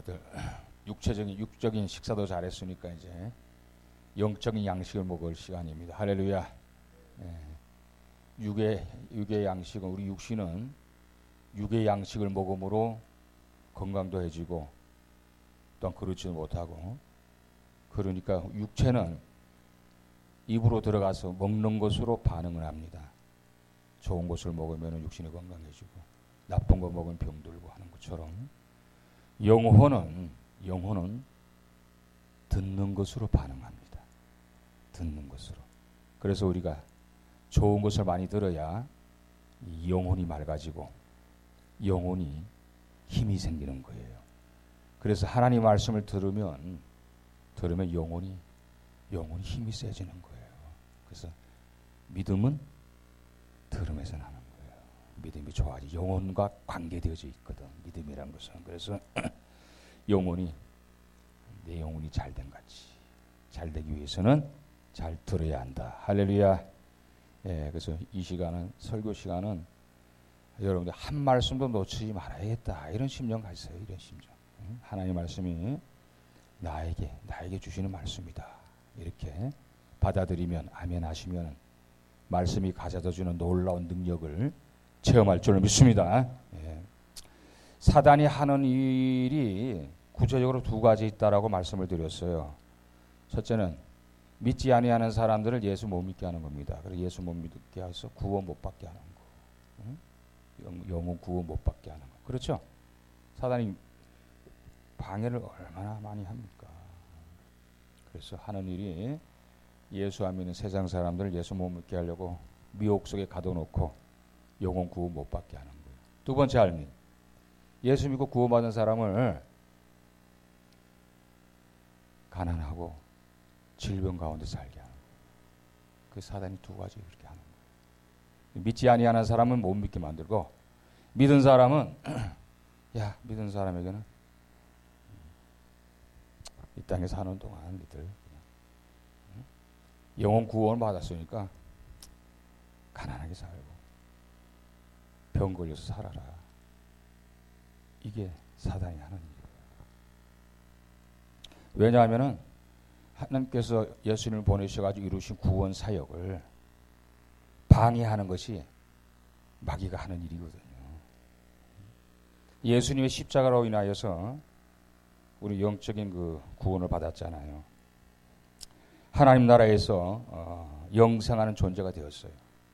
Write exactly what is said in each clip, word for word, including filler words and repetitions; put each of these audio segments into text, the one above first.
다들 육체적인 육적인 식사도 잘했으니까 이제 영적인 양식을 먹을 시간입니다. 할렐루야. 예. 육의 육의 양식은 우리 육신은 육의 양식을 먹음으로 건강도 해지고 또한 그렇지도 못하고, 그러니까 육체는 입으로 들어가서 먹는 것으로 반응을 합니다. 좋은 것을 먹으면 육신이 건강해지고 나쁜 거 먹으면 병들고 하는 것처럼 영혼은 영혼은 듣는 것으로 반응합니다. 듣는 것으로. 그래서 우리가 좋은 것을 많이 들어야 영혼이 맑아지고 영혼이 힘이 생기는 거예요. 그래서 하나님 말씀을 들으면 들으면 영혼이 영혼이 힘이 세지는 거예요. 그래서 믿음은 들음에서 나는 거예요. 믿음이 좋아지. 영혼과 관계되어져 있거든. 믿음이란 것은. 그래서 영혼이 내 영혼이 잘된 같이 잘되기 위해서는 잘 들어야 한다. 할렐루야. 예, 그래서 이 시간은 설교 시간은 여러분들 한 말씀도 놓치지 말아야겠다. 이런 심령 가지세요. 이런 심정. 응? 하나님 말씀이 나에게 나에게 주시는 말씀이다. 이렇게 받아들이면 아멘 하시면 말씀이 가져다 주는 놀라운 능력을 체험할 줄 믿습니다. 예. 사단이 하는 일이 구체적으로 두 가지 있다라고 말씀을 드렸어요. 첫째는 믿지 아니하는 사람들을 예수 못 믿게 하는 겁니다. 그래서 예수 못 믿게 해서 구원 못 받게 하는 거. 응? 영, 영혼 구원 못 받게 하는 거. 그렇죠? 사단이 방해를 얼마나 많이 합니까? 그래서 하는 일이 예수 안 믿는 세상 사람들을 예수 못 믿게 하려고 미혹 속에 가둬놓고 영혼 구원 못 받게 하는 거예요. 두 번째 알미, 예수 믿고 구원받은 사람을 가난하고 질병 가운데 살게 하는 거예요. 그 사단이 두 가지 그렇게 하는 거예요. 믿지 아니하는 사람은 못 믿게 만들고, 믿은 사람은 야 믿은 사람에게는 이 땅에 사는 동안 니들 영혼 구원 받았으니까 가난하게 살고 병 걸려서 살아라. 이게 사단이 하는 일이에요. 왜냐하면은 하나님께서 예수님을 보내셔가지고 이루신 구원 사역을 방해하는 것이 마귀가 하는 일이거든요. 예수님의 십자가로 인하여서 우리 영적인 그 구원을 받았잖아요. 하나님 나라에서 어, 영생하는 존재가 되었어요.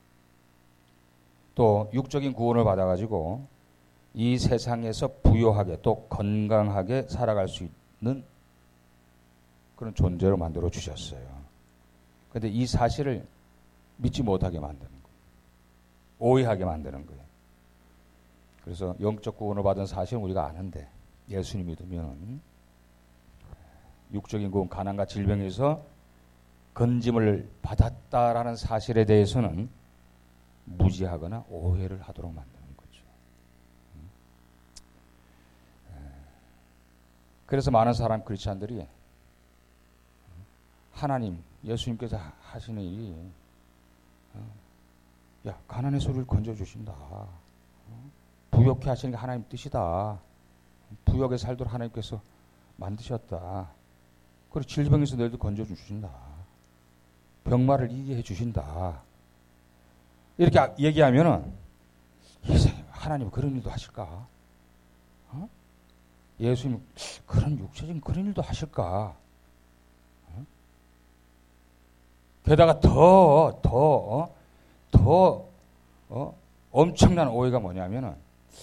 또 육적인 구원을 받아가지고 이 세상에서 부유하게 또 건강하게 살아갈 수 있는 그런 존재로 만들어 주셨어요. 그런데 이 사실을 믿지 못하게 만드는 거예요. 오해하게 만드는 거예요. 그래서 영적 구원을 받은 사실은 우리가 아는데 예수님 믿으면 육적인 구원, 가난과 질병에서 건짐을 받았다라는 사실에 대해서는 무지하거나 오해를 하도록 만드는 거죠. 그래서 많은 사람 크리스찬들이 하나님, 예수님께서 하시는 일이 야 가난의 소리를 건져주신다. 부욕해 하시는 게 하나님 뜻이다. 부욕에 살도록 하나님께서 만드셨다. 그리고 질병에서 너희들 건져주신다. 병마를 이기게 해주신다. 이렇게 얘기하면은 하나님 그런 일도 하실까? 어? 예수님 그런 육체적인 그런 일도 하실까? 어? 게다가 더, 더, 더 어? 엄청난 오해가 뭐냐면은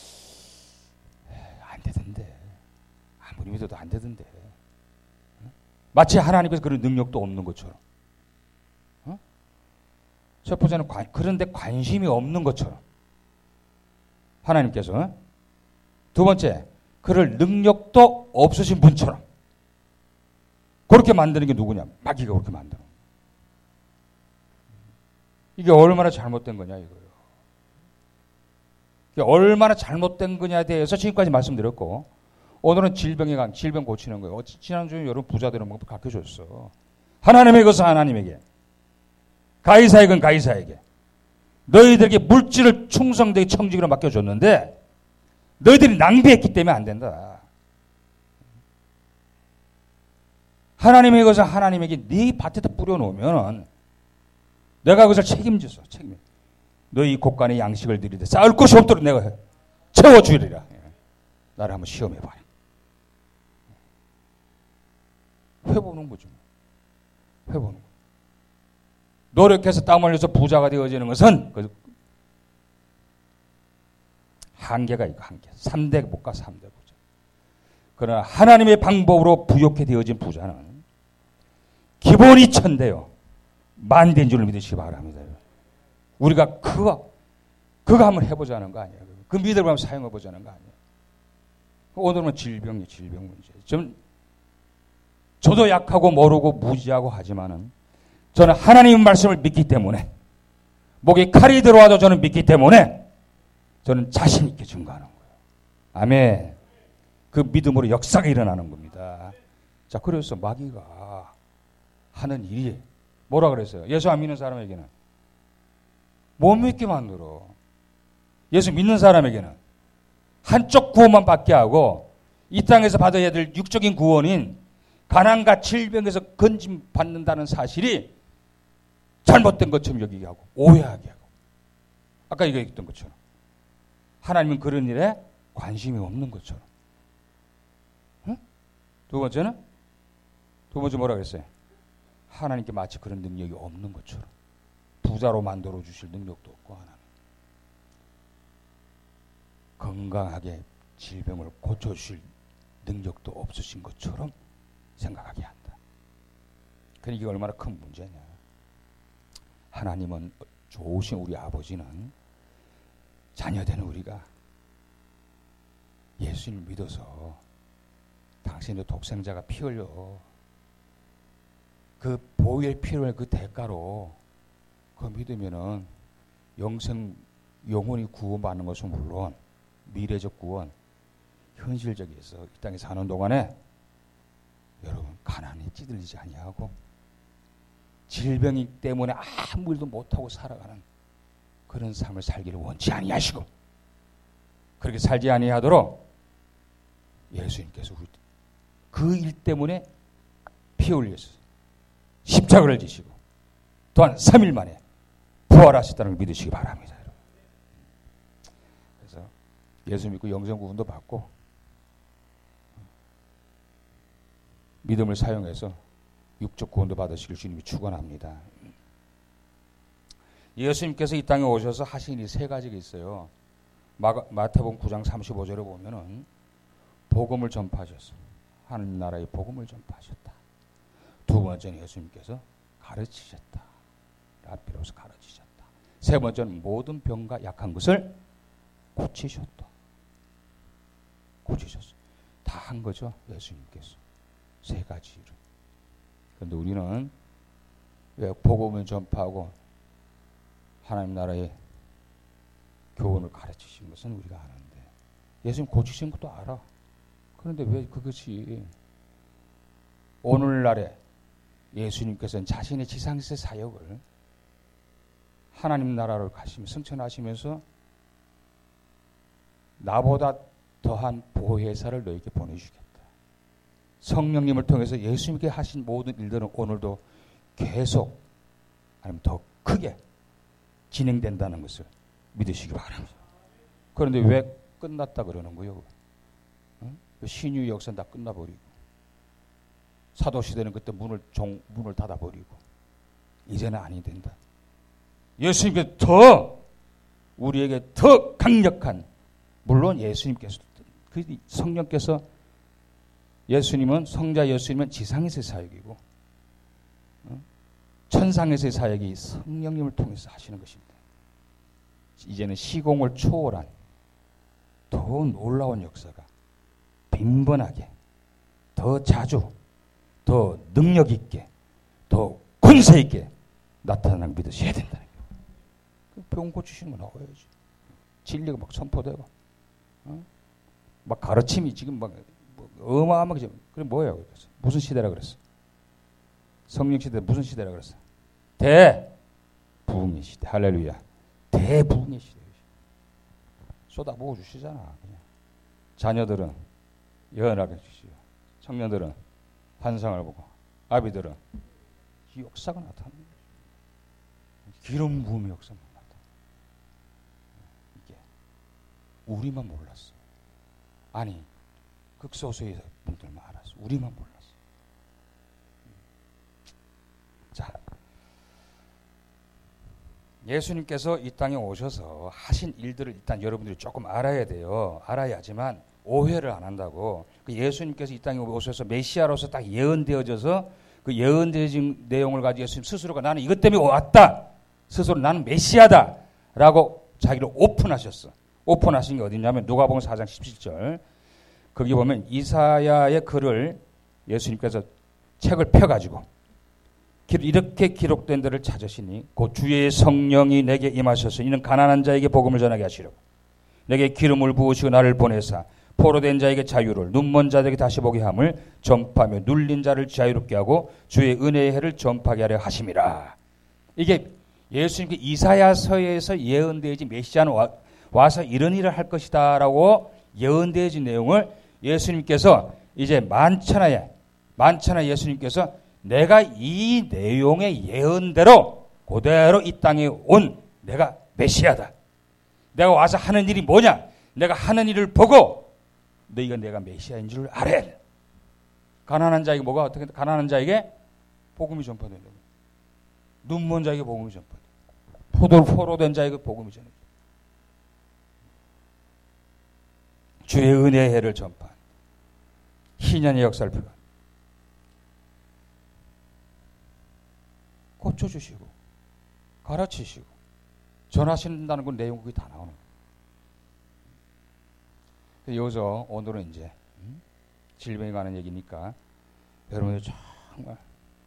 안 되던데. 아무리 믿어도 안 되던데. 어? 마치 하나님께서 그런 능력도 없는 것처럼. 어? 첫 번째는 관, 그런데 관심이 없는 것처럼. 하나님께서. 어? 두 번째, 그럴 능력도 없으신 분처럼. 그렇게 만드는 게 누구냐? 마귀가 그렇게 만드는 거예요. 이게 얼마나 잘못된 거냐 이거예요. 이게 얼마나 잘못된 거냐에 대해서 지금까지 말씀드렸고, 오늘은 질병에 관, 질병 고치는 거예요. 지난주에 여러분 부자들은 뭐 가르쳐줬어. 하나님의 것은 하나님에게, 가이사의 건 가이사에게. 너희들에게 물질을 충성되게 청지기로 맡겨줬는데 너희들이 낭비했기 때문에 안 된다. 하나님의 것을 하나님에게 네 밭에다 뿌려놓으면 내가 그것을 책임져서 책임져. 너희 곳간의 양식을 드리되 쌓을 것이 없도록 내가 채워주리라. 나를 한번 시험해봐라. 해보는 거죠. 해보는 거. 노력해서 땀 흘려서 부자가 되어지는 것은 한계가 있고 한계. 삼 대 못 가, 삼 대 부자. 그러나 하나님의 방법으로 부욕해 되어진 부자는 기본이 천대요. 만대인 줄 믿으시기 바랍니다. 우리가 그거, 그거 한번 해보자는 거 아니에요. 그 믿음을 한번 사용해보자는 거 아니에요. 오늘은 질병이 질병 문제. 좀, 저도 약하고 모르고 무지하고 하지만은 저는 하나님의 말씀을 믿기 때문에 목에 칼이 들어와도 저는 믿기 때문에 저는 자신 있게 증거하는 거예요. 아멘. 그 믿음으로 역사가 일어나는 겁니다. 자, 그래서 마귀가 하는 일이 뭐라 그랬어요? 예수 안 믿는 사람에게는 못 믿게 만들어. 예수 믿는 사람에게는 한쪽 구원만 받게 하고 이 땅에서 받아야 될 육적인 구원인 가난과 질병에서 건짐 받는다는 사실이 잘못된 것처럼 여기게 하고 오해하게 하고 아까 얘기했던 것처럼 하나님은 그런 일에 관심이 없는 것처럼. 응? 두 번째는 두 번째 뭐라 그랬어요? 하나님께 마치 그런 능력이 없는 것처럼 부자로 만들어 주실 능력도 없고 하나님 건강하게 질병을 고쳐주실 능력도 없으신 것처럼 생각하게 한다. 그러니까 이게 얼마나 큰 문제냐. 하나님은 좋으신 우리 아버지는 자녀된 우리가 예수님을 믿어서 당신의 독생자가 피 흘려 그 보혈 피 흘릴 그 대가로 그거 믿으면은 영생 영혼이 구원받는 것은 물론 미래적 구원 현실적에서 이 땅에 사는 동안에 여러분 가난에 찌들리지 아니하고 질병이 때문에 아무 일도 못하고 살아가는 그런 삶을 살기를 원치 아니하시고 그렇게 살지 아니하도록 예수님께서 그 일 때문에 피 흘려서 십자가를 지시고 또한 삼 일 만에 부활하셨다는 걸 믿으시기 바랍니다. 그래서 예수 믿고 영생 구원도 받고 믿음을 사용해서 육적 구원도 받으시길 주님이 축원합니다. 예수님께서 이 땅에 오셔서 하신 일 세 가지가 있어요. 마, 마태복음 구 장 삼십오 절에 보면은 복음을 전파하셨어요. 하나님 나라의 복음을 전파하셨다. 두 번째는 예수님께서 가르치셨다. 라피로서 가르치셨다. 세 번째는 모든 병과 약한 것을 고치셨다. 고치셨어요. 다 한 거죠. 예수님께서. 세 가지 일을. 그런데 우리는 왜 복음을 전파하고 하나님 나라의 교훈을 가르치신 것은 우리가 아는데 예수님 고치신 것도 알아. 그런데 왜 그것이 오늘날에 예수님께서는 자신의 지상에서의 사역을 하나님 나라를 가시며 승천하시면서 나보다 더한 보혜사를 너에게 보내주겠다. 성령님을 통해서 예수님께 하신 모든 일들은 오늘도 계속 아니면 더 크게 진행된다는 것을 믿으시기 바랍니다. 그런데 왜 끝났다 그러는 거예요? 응? 신유의 역사는 다 끝나버리고 사도시대는 그때 문을 종, 문을 닫아버리고 이제는 아니 된다. 예수님께 더 우리에게 더 강력한 물론 예수님께서 그 성령께서 예수님은 성자 예수님은 지상에서의 사역이고 어? 천상에서의 사역이 성령님을 통해서 하시는 것입니다. 이제는 시공을 초월한 더 놀라운 역사가 빈번하게 더 자주 더 능력 있게 더 권세 있게 나타나는 믿으셔야 된다는 거예요. 병 고치시는 거 나와야지. 진리가 막 선포되고 어? 막 가르침이 지금 막 어마어마하게 그럼 뭐예요? 그래서 무슨 시대라 그랬어? 성령 시대 무슨 시대라 그랬어? 대부흥의 시대. 할렐루야. 대부흥의 시대. 쏟아부어 주시잖아. 그냥. 자녀들은 예언하게 주시고 청년들은 환상을 보고 아비들은 이 역사가 나타납니다. 기름 부음의 역사만 나타나. 이게 우리만 몰랐어. 아니 극소수의 분들만 알았어. 우리만 몰랐어. 자, 예수님께서 이 땅에 오셔서 하신 일들을 일단 여러분들이 조금 알아야 돼요. 알아야지만 오해를 안 한다고. 그 예수님께서 이 땅에 오셔서 메시아로서 딱 예언되어져서 그 예언되어진 내용을 가지고 예수님 스스로가 나는 이것 때문에 왔다. 스스로 나는 메시아다. 라고 자기를 오픈하셨어. 오픈하신 게 어디냐면 누가복음 사 장 십칠 절. 거기 보면 이사야의 글을 예수님께서 책을 펴가지고 이렇게 기록된 데를 찾으시니 곧 주의 성령이 내게 임하셔서 이는 가난한 자에게 복음을 전하게 하시려고 내게 기름을 부으시고 나를 보내사 포로된 자에게 자유를 눈먼 자들에게 다시 보게 함을 전파하며 눌린 자를 자유롭게 하고 주의 은혜의 해를 전파하게 하려 하심이라. 이게 예수님께 이사야서에서 예언되어진 메시아는 와, 와서 이런 일을 할 것이다 라고 예언되어진 내용을 예수님께서 이제 만천하에 만천하 예수님께서 내가 이 내용의 예언대로 그대로 이 땅에 온 내가 메시아다. 내가 와서 하는 일이 뭐냐? 내가 하는 일을 보고 너희가 내가 메시아인 줄 알아야 돼. 가난한 자에게 뭐가 어떻게 가난한 자에게 복음이 전파된다. 눈먼 자에게 복음이 전파된다. 포도 포로된 자에게 복음이 전파된다. 주의 은혜의 해를 전파한 희년의 역사를 펴가 고쳐주시고 가르치시고 전하신다는 건 내용이 거기 다 나오는 거예요. 여기서 오늘은 이제 음? 질병에 관한 얘기니까 여러분이 정말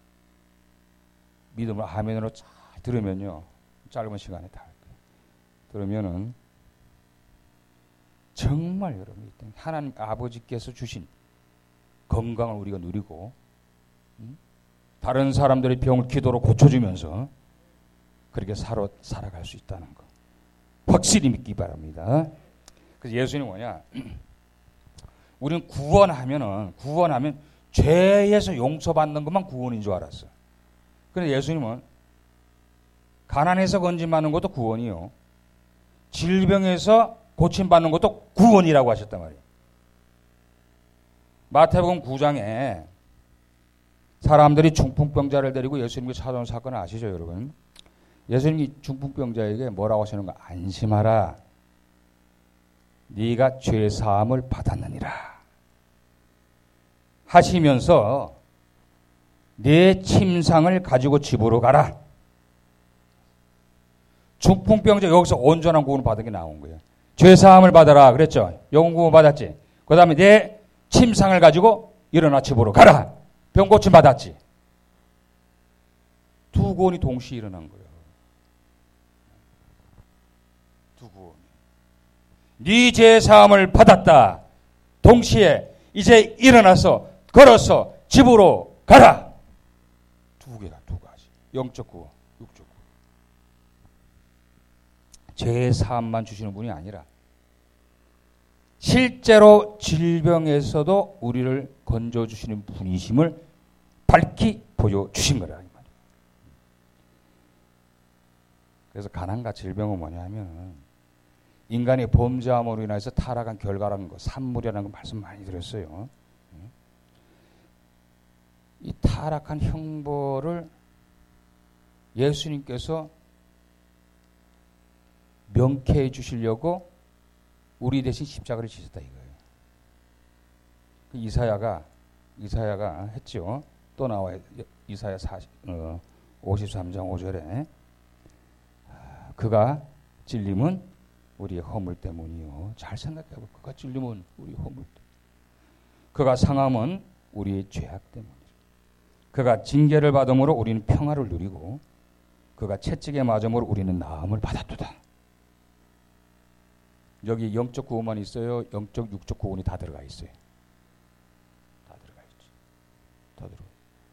믿음을 아멘으로 잘 들으면요 짧은 시간에 다 할 거예요. 들으면은 정말 여러분 하나님 아버지께서 주신 건강을 우리가 누리고 음? 다른 사람들의 병을 기도로 고쳐주면서 그렇게 살아, 살아갈 수 있다는 거 확실히 믿기 바랍니다. 그래서 예수님은 뭐냐 우리는 구원하면은 구원하면 죄에서 용서받는 것만 구원인 줄 알았어. 그런데 예수님은 가난에서 건짐받는 것도 구원이요 질병에서 고침받는 것도 구원이라고 하셨단 말이에요. 마태복음 구 장에 사람들이 중풍병자를 데리고 예수님께 찾아온 사건을 아시죠, 여러분? 예수님이 중풍병자에게 뭐라고 하시는 거? 안심하라. 네가 죄 사함을 받았느니라. 하시면서 네 침상을 가지고 집으로 가라. 중풍병자 여기서 온전한 구원을 받은 게 나온 거예요. 죄 사함을 받아라 그랬죠. 영혼 구원 받았지. 그 다음에 내 침상을 가지고 일어나 집으로 가라. 병 고침 받았지. 두 구원이 동시에 일어난 거예요. 두 구원. 네 죄 사함을 받았다. 동시에 이제 일어나서 걸어서 집으로 가라. 두 개다, 두 가지. 영적 구원, 육적 구원. 죄 사함만 주시는 분이 아니라 실제로 질병에서도 우리를 건져주시는 분이심을 밝히 보여주신 거라. 그래서 가난과 질병은 뭐냐 하면 인간의 범죄함으로 인해서 타락한 결과라는 거, 산물이라는 거 말씀 많이 드렸어요. 이 타락한 형벌을 예수님께서 명쾌해 주시려고 우리 대신 십자가를 지셨다 이거예요. 이사야가 이사야가 했죠. 또 나와요. 이사야 사십, 어, 오십삼 장 오 절에 그가 찔림은 우리의 허물 때문이요. 잘 생각해봐. 그가 찔림은 우리 허물 때문. 그가 상함은 우리의 죄악 때문이죠. 그가 징계를 받음으로 우리는 평화를 누리고 그가 채찍에 맞음으로 우리는 나음을 받았도다. 여기 영적 구원만 있어요? 영적, 육적 구원이 다 들어가 있어요. 다 들어가 있지. 다 들어가.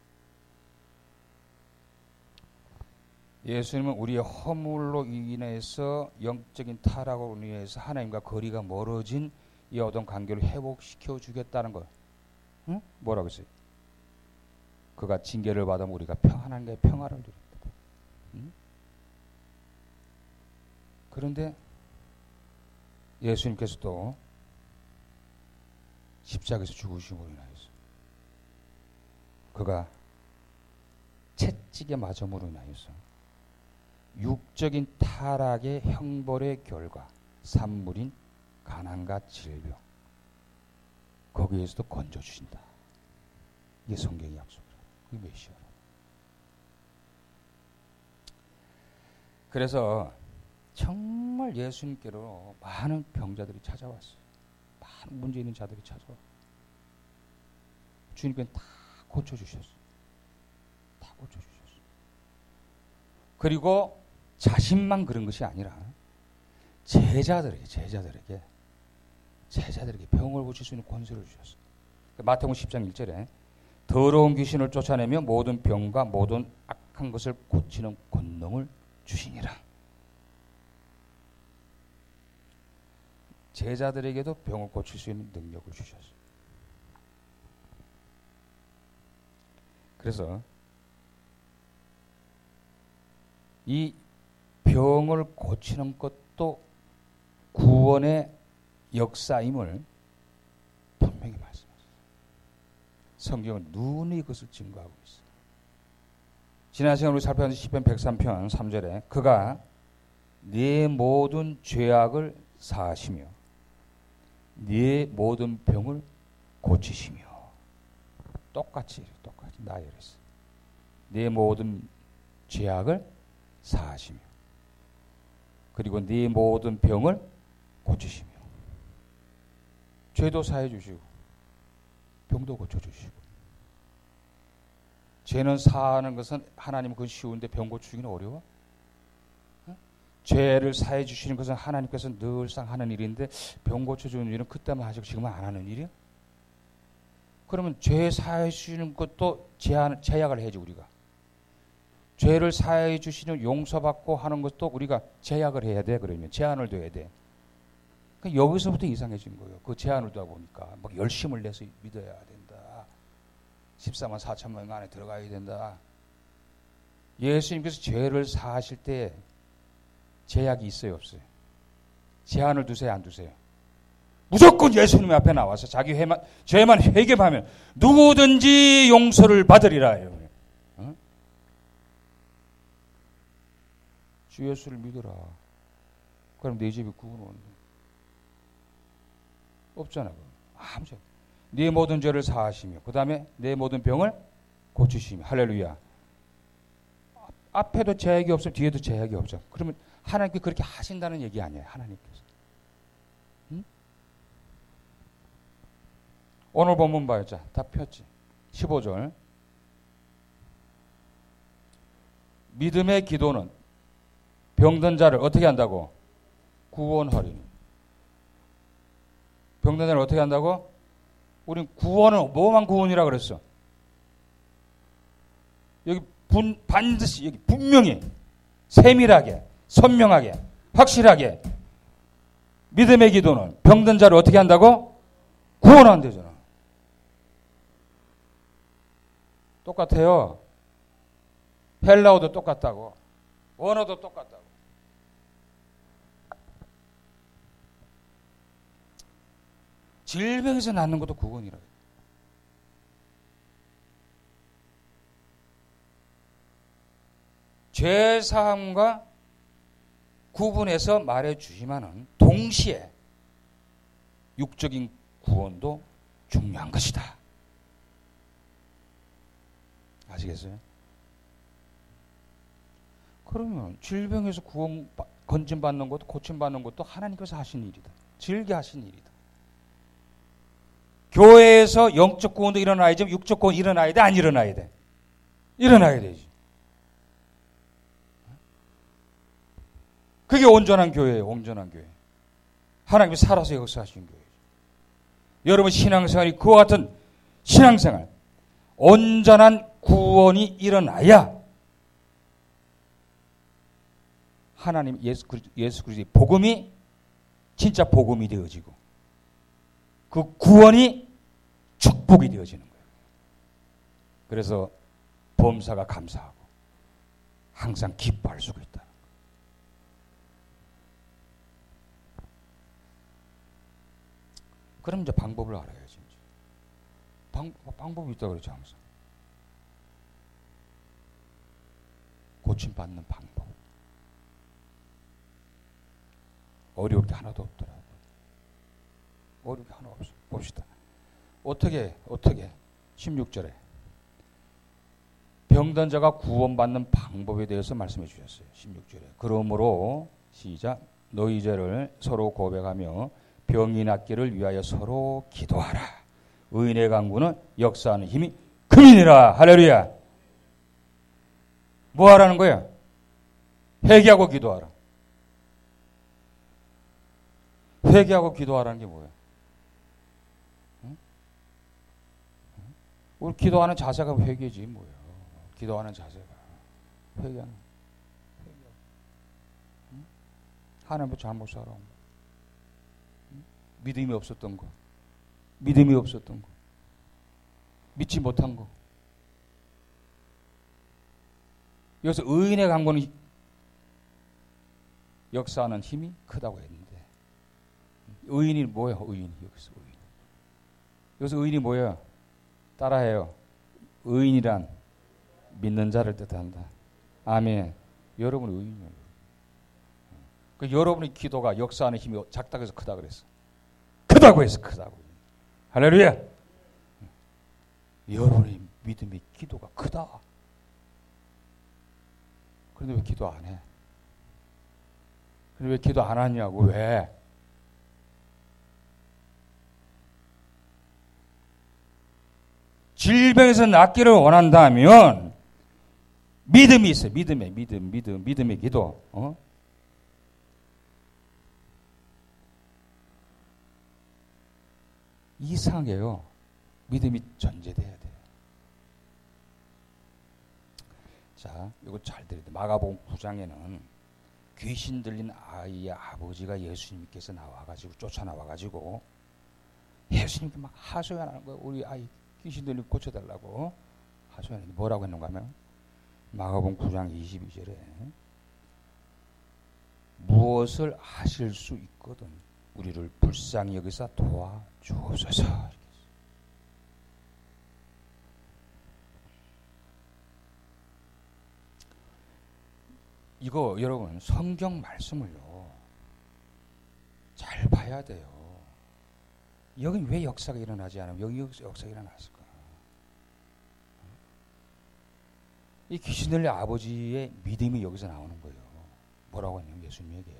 예수님은 우리의 허물로 인해서 영적인 타락으로 인해서 하나님과 거리가 멀어진 이 어떤 관계를 회복시켜 주겠다는 거. 응? 뭐라고 했어요? 그가 징계를 받으면 우리가 평, 하나님과의 평화를 누립니다. 응? 그런데 예수님께서도 십자가에서 죽으심으로 인하여서 그가 채찍에 맞음으로 인하여서 육적인 타락의 형벌의 결과 산물인 가난과 질병 거기에서도 건져주신다. 이게 성경의 약속이라. 그게 메시아라. 그래서 정말 예수님께로 많은 병자들이 찾아왔어요. 많은 문제 있는 자들이 찾아와. 주님께는 다 고쳐주셨어요. 다 고쳐주셨어요. 그리고 자신만 그런 것이 아니라 제자들에게 제자들에게 제자들에게 병을 고칠 수 있는 권세를 주셨어요. 마태복음 십 장 일 절에 더러운 귀신을 쫓아내며 모든 병과 모든 악한 것을 고치는 권능을 주시니라. 제자들에게도 병을 고칠 수 있는 능력을 주셨어요. 그래서 이 병을 고치는 것도 구원의 역사임을 분명히 말씀하셨어요. 성경은 눈이 그것을 증거하고 있어요. 지난 시간 우리 살펴본 시편 백삼 편 삼 절에 그가 네 모든 죄악을 사하시며 네 모든 병을 고치시며 똑같이 똑같이 나의 그랬어. 네 모든 죄악을 사하시며 그리고 네 모든 병을 고치시며 죄도 사해 주시고 병도 고쳐 주시고 죄는 사하는 것은 하나님 그건 쉬운데 병 고치기는 어려워? 어? 죄를 사해 주시는 것은 하나님께서 늘상 하는 일인데 병 고쳐 주는 일은 그때만 하시고 지금은 안 하는 일이야? 그러면 죄 사해 주시는 것도 제한, 제약을 해야지 우리가. 죄를 사해 주시는 용서받고 하는 것도 우리가 제약을 해야 돼. 그러면 제한을 둬야 돼. 그러니까 여기서부터 이상해진 거예요. 그 제한을 두다 보니까 막 열심을 내서 믿어야 된다. 십사만 사천만 명 안에 들어가야 된다. 예수님께서 죄를 사하실 때 제약이 있어요, 없어요? 제한을 두세요, 안 두세요? 무조건 예수님 앞에 나와서 자기 회만, 죄만 회개하면 누구든지 용서를 받으리라 해요. 어? 주 예수를 믿어라. 그럼 내 집이 구원 온다. 없잖아. 아무 죄. 네 모든 죄를 사하시며 그 다음에 내 모든 병을 고치시며 할렐루야. 앞에도 제약이 없어 뒤에도 제약이 없어. 그러면 하나님께 그렇게 하신다는 얘기 아니에요. 하나님께서. 응? 오늘 본문 봐요. 자, 다 폈지. 십오 절. 믿음의 기도는 병든 자를 어떻게 한다고? 구원하리니. 병든 자를 어떻게 한다고? 우린 구원은 뭐만 구원이라 그랬어? 여기 분, 반드시 여기 분명히 세밀하게 선명하게 확실하게 믿음의 기도는 병든 자를 어떻게 한다고? 구원한대잖아. 똑같아요. 헬라어도 똑같다고. 원어도 똑같다고. 질병에서 낫는 것도 구원이라고. 죄사함과 구분해서 말해주지만은 동시에 육적인 구원도 중요한 것이다. 아시겠어요? 그러면 질병에서 구원, 건진받는 것도 고침받는 것도 하나님께서 하신 일이다. 즐겨 하신 일이다. 교회에서 영적 구원도 일어나야지 육적 구원 일어나야 돼? 안 일어나야 돼? 일어나야 되지. 그게 온전한 교회예요. 온전한 교회. 하나님이 살아서 역사하신 교회죠. 여러분 신앙생활이 그와 같은 신앙생활, 온전한 구원이 일어나야 하나님 예수 그리스도, 예수 그리스도의 복음이 진짜 복음이 되어지고 그 구원이 축복이 되어지는 거예요. 그래서 범사가 감사하고 항상 기뻐할 수가 있다. 그럼 이제 방법을 알아야지. 이제. 방, 방법이 있다고 그러죠, 항상. 고침받는 방법. 어려울 게 하나도 없더라고요. 어려울 게 하나 없어. 봅시다. 어떻게, 어떻게? 십육 절에. 병든 자가 구원받는 방법에 대해서 말씀해 주셨어요. 십육 절에. 그러므로, 시작. 너희 죄를 서로 고백하며 병이 낫기를 위하여 서로 기도하라. 의인의 강구는 역사하는 힘이 금이니라. 할렐루야. 뭐 하라는 거야? 회개하고 기도하라. 회개하고 기도하라는 게 뭐야? 응? 응? 우리 기도하는 자세가 회개지 뭐야. 기도하는 자세가 회개하는 회개. 응? 하나님도 잘못 살아. 응? 믿음이 없었던 거. 믿음이 없었던 거. 믿지 못한 거. 여기서 의인의 강구는 역사하는 힘이 크다고 했는데 의인이 뭐야? 의인이 여기서 의인. 여기서 의인이 뭐야? 따라해요. 의인이란 믿는 자를 뜻한다. 아멘. 여러분은 의인이에요. 그 여러분의 기도가 역사하는 힘이 작다고 해서 크다 그랬어. 크다고 해서 크다고. 할렐루야. 여러분의 믿음의 기도가 크다. 그런데 왜 기도 안 해? 그런데 왜 기도 안 하냐고. 왜? 질병에서 낫기를 원한다면 믿음이 있어요. 믿음의 믿음, 믿음, 믿음의 기도. 어? 이상해요. 믿음이 전제돼야 돼요. 자, 이거 잘 들어야 돼. 마가복음 구 장에는 귀신 들린 아이의 아버지가 예수님께서 나와가지고 쫓아나와가지고 예수님께 막 하소연하는 거예요. 우리 아이 귀신 들린 고쳐달라고 하소연했는데 뭐라고 했는가 하면 마가복음 구 장 이십이 절에 무엇을 하실 수 있거든 우리를 불쌍히 여기서 도와주옵소서. 이거 여러분 성경 말씀을요 잘 봐야 돼요. 여긴 왜 역사가 일어나지 않으면 여기 역사가 일어났을까? 이 귀신 들린 아버지의 믿음이 여기서 나오는 거예요. 뭐라고 하냐면 예수님에게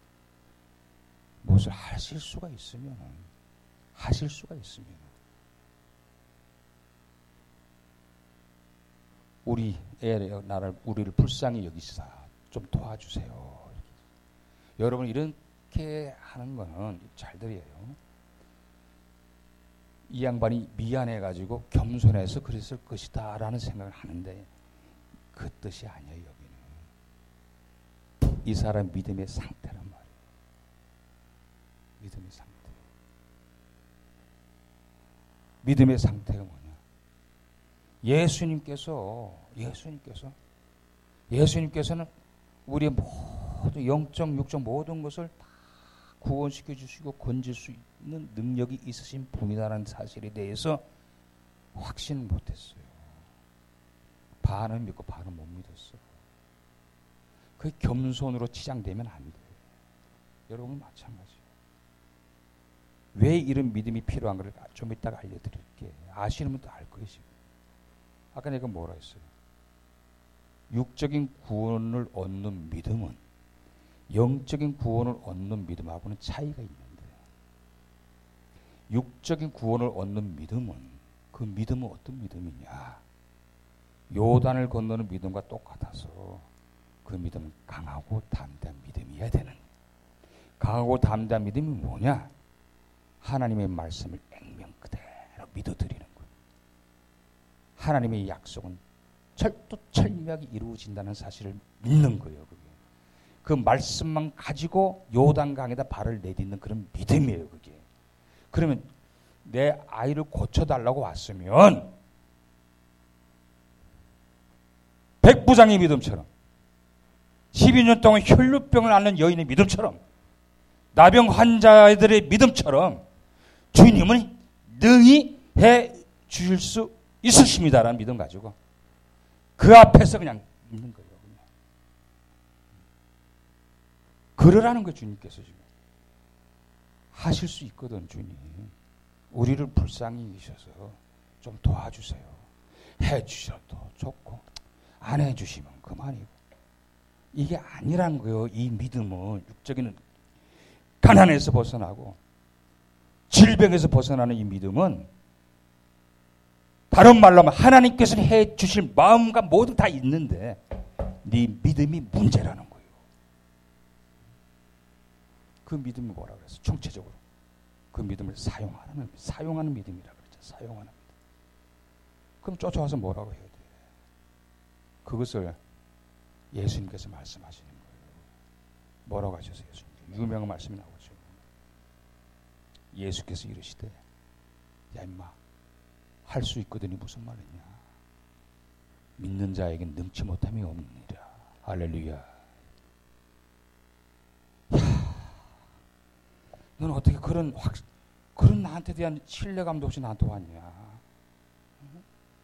무엇을 하실 수가 있으면 하실 수가 있으면 우리 애 나를 우리를 불쌍히 여기시사 좀 도와주세요. 여러분 이렇게 하는 거는 잘 들어요. 이 양반이 미안해가지고 겸손해서 그랬을 것이다 라는 생각을 하는데 그 뜻이 아니에요. 여기는 이 사람 믿음의 상태란 말이에요. 믿음의 상태. 믿음의 상태가 뭐냐? 예수님께서 예수님께서 예수님께서는 우리의 모든 영적 육적 모든 것을 다 구원시켜 주시고 건질 수 있는 능력이 있으신 분이라는 사실에 대해서 확신을 못했어요. 반은 믿고 반은 못 믿었어요. 그 겸손으로 치장되면 안 돼요. 여러분 마찬가지예요. 왜 이런 믿음이 필요한가를 좀 이따가 알려드릴게요. 아시는 분도 알 거예요. 지금. 아까 내가 뭐라 했어요? 육적인 구원을 얻는 믿음은 영적인 구원을 얻는 믿음하고는 차이가 있는데 육적인 구원을 얻는 믿음은 그 믿음은 어떤 믿음이냐? 요단을 건너는 믿음과 똑같아서 그 믿음은 강하고 담대한 믿음이어야 되는 강하고 담대한 믿음이 뭐냐? 하나님의 말씀을 액면 그대로 믿어드리는 거예요. 하나님의 약속은 철두철미하게 이루어진다는 사실을 믿는 거예요. 그게. 그 말씀만 가지고 요단강에다 발을 내딛는 그런 믿음이에요. 그게. 그러면 내 아이를 고쳐달라고 왔으면 백부장의 믿음처럼, 십이 년 동안 혈루병을 앓는 여인의 믿음처럼, 나병 환자들의 믿음처럼 주님은 능히 해 주실 수 있으십니다라는 믿음 가지고 그 앞에서 그냥 있는 거예요. 그냥. 그러라는 거 주님께서 지금 하실 수 있거든. 주님 우리를 불쌍히 여기셔서 좀 도와주세요. 해 주셔도 좋고 안 해 주시면 그만이고. 이게 아니란 거예요. 이 믿음은 육적인 가난에서 벗어나고 질병에서 벗어나는 이 믿음은 다른 말로 하면 하나님께서 해 주실 마음과 모두 다 있는데 네 믿음이 문제라는 거예요. 그 믿음이 뭐라 그랬어? 총체적으로 그 믿음을 사용하는 사용하는 믿음이라 그랬죠. 사용하는 믿음. 그럼 쫓아와서 뭐라고 해야 돼? 그것을 예수님께서 말씀하시는 거예요. 뭐라고 하셨어요? 예수님? 유명한 말씀이 나오죠. 예수께서 이르시되 야 임마 할 수 있거든이 무슨 말이냐. 믿는 자에겐 능치 못함이 없느니라. 할렐루야. 야, 너는 어떻게 그런 확 그런 나한테 대한 신뢰감도 없이 나한테 왔냐? 어?